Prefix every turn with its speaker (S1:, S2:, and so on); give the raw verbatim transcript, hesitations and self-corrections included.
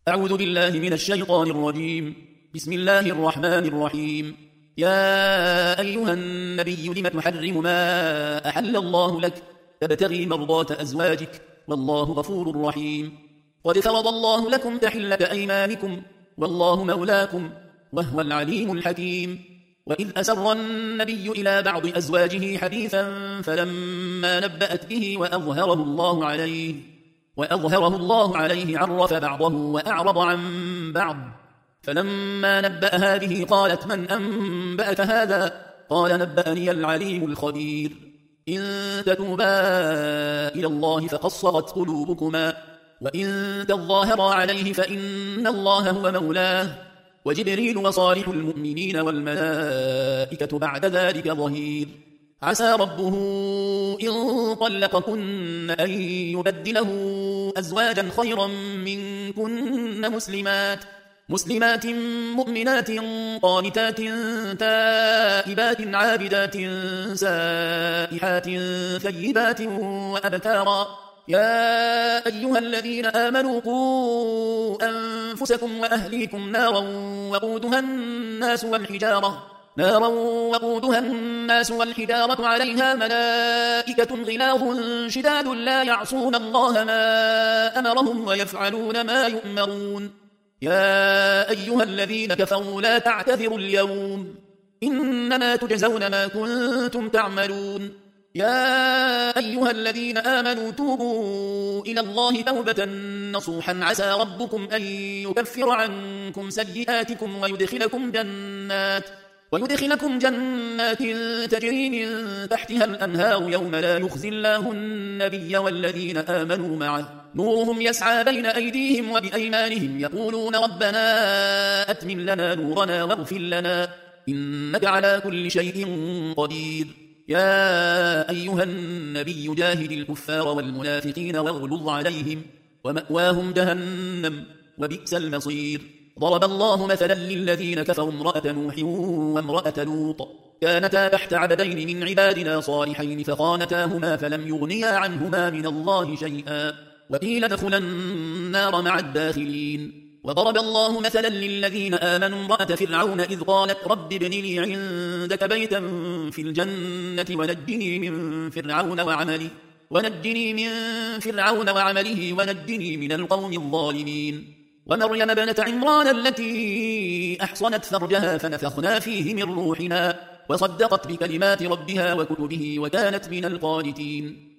S1: أعوذ بالله من الشيطان الرجيم. بسم الله الرحمن الرحيم. يا أيها النبي لم تحرم ما أحل الله لك تبتغي مرضات أزواجك والله غفور رحيم. قد فرض الله لكم تحلة أيمانكم والله مولاكم وهو العليم الحكيم. وإذ أسر النبي إلى بعض أزواجه حديثا فلما نبأت به وأظهره الله عليه وأظهره الله عليه عرف بعضه وأعرض عن بعض. فلما نبأها به قالت من أنبأك هذا؟ قال نبأني العليم الخبير. إن تتوبا إلى الله فقصرت قلوبكما وإن تظاهرا عليه فإن الله هو مولاه وجبريل وصالح المؤمنين والملائكة بعد ذلك ظهير. عسى ربه إن طلقكن أن يبدله أزواجا خيرا منكن مسلمات مسلمات مؤمنات قانتات تائبات عابدات سائحات ثيبات وأبكارا. يا أيها الذين آمنوا قوا أنفسكم وأهليكم نارا وقودها الناس والحجارة نارا وقودها الناس والحجارة عليها ملائكة غلاظ شداد لا يعصون الله ما أمرهم ويفعلون ما يؤمرون. يا أيها الذين كفروا لا تعتذروا اليوم إنما تجزون ما كنتم تعملون. يا أيها الذين آمنوا توبوا إلى الله توبة نصوحا عسى ربكم أن يكفر عنكم سيئاتكم ويدخلكم جنات ويدخلكم جنات تجري من تحتها الأنهار يوم لا يخزي الله النبي والذين آمنوا معه نورهم يسعى بين أيديهم وبأيمانهم يقولون ربنا أتمم لنا نورنا واغفر لنا إنك على كل شيء قدير. يا أيها النبي جاهد الكفار والمنافقين واغلظ عليهم ومأواهم جهنم وبئس المصير. ضرب الله مثلا للذين كفروا امرأة نوح وامرأة لوط كانتا تحت عبدين من عبادنا صالحين فخانتاهما فلم يغنيا عنهما من الله شيئا وقيل ادخلا النار مع الداخلين. وضرب الله مثلا للذين آمنوا امرأة فرعون إذ قالت رب ابن لي عندك بيتا في الجنة ونجني من فرعون وعمله ونجني من فرعون وعمله ونجني من القوم الظالمين. ومريم ابنة عمران التي أحصنت فرجها فنفخنا فيه من روحنا وصدقت بكلمات ربها وكتبه وكانت من القانتين.